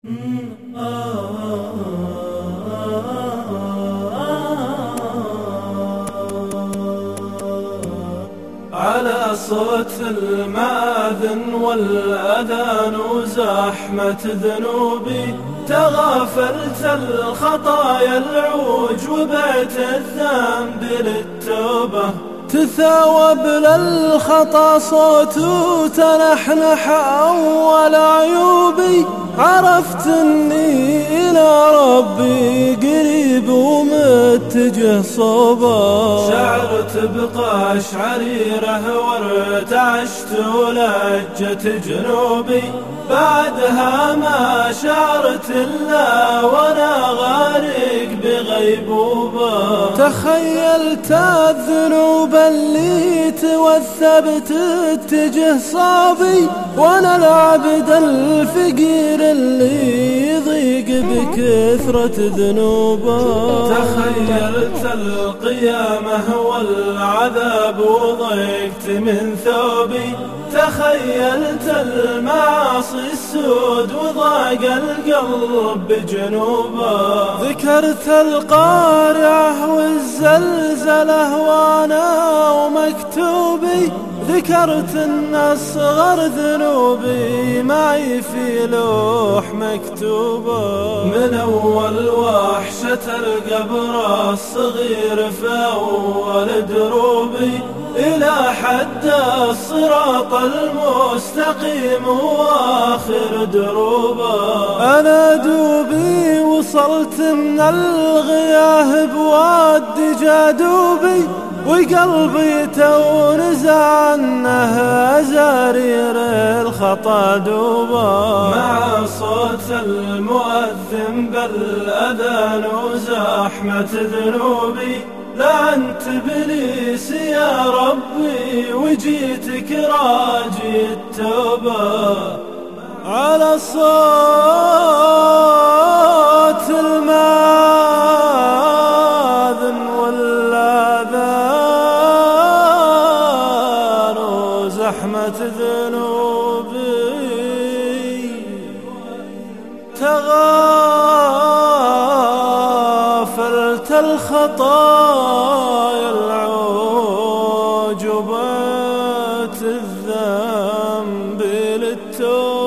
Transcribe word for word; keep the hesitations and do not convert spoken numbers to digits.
على صوت المآذن والأذان وزحمة ذنوبي تغافلت الخطايا العوج وبعت الذنب للتوبة. تثاوب للخطا صوت وتنحنح أول عيوبي، عرفت أني إلى ربي قريب ومتجه صوبه. شعرت بقشعريره وارتعشت ولجت جنوبي، بعدها ما شعرت إلا وانا غارق بغيبوبة. تخيلت الذنوب اللي توثبت اتجه صابي، وانا العبد الفقير اللي يضيق بكثرة ذنوبه. تخيلت القيامة والعذاب وضيقت من ثوبي، تخيلت المعاصي السود وضاق القلب بجنوبه. ذكرت القارعة والزلزلة وانا ومكتوبي، ذكرت ان اصغر ذنوبي معي في لوح مكتوبه. من اول وحشة القبر الصغير في اول دروبي، الى حد الصراط المستقيم واخر دروبه. انا دوبي وصلت من الغياه بوادي جادوبي، وقلبي تو نزع عنه أزارير الخطا دوبه. مع صوت المؤذن بالأذان وزحمة ذنوبي، لعنت إبليس يا ربي وجيتك راجي التوبة. على صوت المآذن والأذان وزحمة ذنوبي، تغافلت الخطايا العوج وبات الذنب للتوبة.